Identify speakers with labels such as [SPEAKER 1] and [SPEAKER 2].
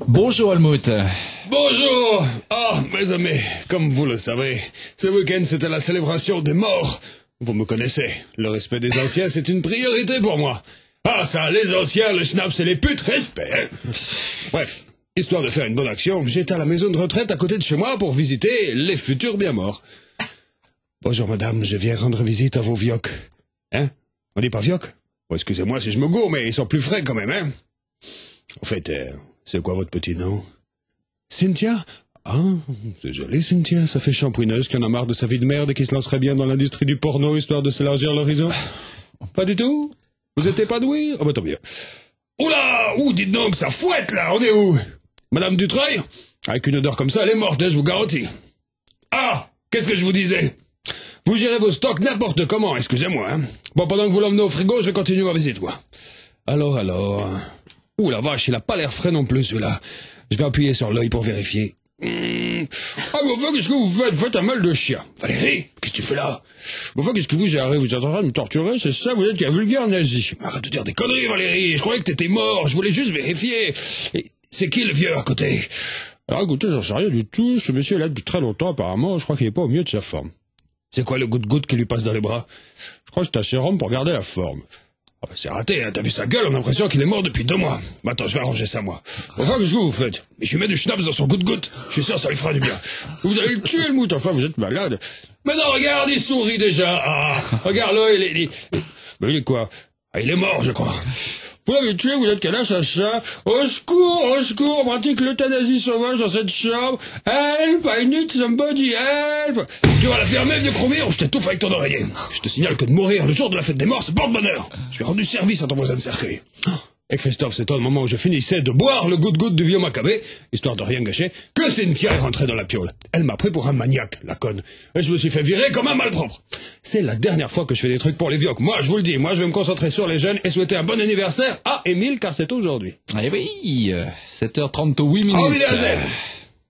[SPEAKER 1] Bonjour Helmut.
[SPEAKER 2] Bonjour. Ah, mes amis, comme vous le savez, ce week-end c'était la célébration des morts. Vous me connaissez, le respect des anciens c'est une priorité pour moi. Ah ça, les anciens, le schnaps et les putes, respect. Hein. Bref, histoire de faire une bonne action, j'étais à la maison de retraite à côté de chez moi pour visiter les futurs bien morts. Bonjour madame, je viens rendre visite à vos vioques. Hein? On dit pas vioques? Oh, excusez-moi si je me gourre, mais ils sont plus frais quand même, hein? En fait, c'est quoi votre petit nom? Cynthia? Ah, c'est joli Cynthia, ça fait champouineuse qui en a marre de sa vie de merde et qui se lancerait bien dans l'industrie du porno histoire de s'élargir l'horizon. Pas du tout? Vous êtes épanoui? Ah bah tant mieux. Oula! Ouh, dites donc, ça fouette là, on est où? Madame Dutreuil? Avec une odeur comme ça, elle est morte, hein, je vous garantis. Ah! Qu'est-ce que je vous disais? Vous gérez vos stocks n'importe comment, excusez-moi, hein. Bon, pendant que vous l'emmenez au frigo, je vais continuer ma visite, quoi. Alors... Ouh la vache, il a pas l'air frais non plus, celui-là. Je vais appuyer sur l'œil pour vérifier. Ah, mais enfin, qu'est-ce que vous faites? Vous faites un mal de chien. Valérie, qu'est-ce que tu fais là? Enfin, qu'est-ce que vous gérez? Vous êtes en train de me torturer, c'est ça? Vous êtes qu'un vulgaire nazi. Arrête de dire des conneries, Valérie. Je croyais que t'étais mort. Je voulais juste vérifier. Et c'est qui le vieux à côté? Alors écoutez, j'en sais rien du tout. Ce monsieur est là depuis très longtemps, apparemment. Je crois qu'il est pas au mieux de sa forme. C'est quoi le goutte-goutte qui lui passe dans les bras? Je crois que c'est un sérum pour garder la forme. Ah, c'est raté, hein. T'as vu sa gueule? On a l'impression qu'il est mort depuis 2 mois. Bah, attends, je vais arranger ça, moi. Enfin, qu'est-ce que vous faites? Mais je lui mets du schnapps dans son goutte-goutte. Je suis sûr, ça lui fera du bien. Vous allez le tuer, le mout. Enfin, vous êtes malade. Mais non, regarde, il sourit déjà. Ah, regarde-le, Mais il est quoi? Ah, il est mort, je crois. Vous l'avez tué, vous êtes qu'un assassin. Au secours, on pratique l'euthanasie sauvage dans cette chambre. Help, I need somebody, help. Tu vas la fermer, vieux chromire, ou je t'étouffe avec ton oreiller. Je te signale que de mourir le jour de la fête des morts, c'est porte-bonheur. Je suis rendu service à ton voisin de cercueil. Et Christophe, c'est au moment où je finissais de boire le goutte-goutte du vieux Maccabée, histoire de rien gâcher, que Cynthia est rentrée dans la piole. Elle m'a pris pour un maniaque, la conne. Et je me suis fait virer comme un malpropre. C'est la dernière fois que je fais des trucs pour les vioques. Moi, je vous le dis, moi, je vais me concentrer sur les jeunes et souhaiter un bon anniversaire à Émile, car c'est aujourd'hui.
[SPEAKER 1] Eh oui, 7h38 minutes.
[SPEAKER 2] Au revoir.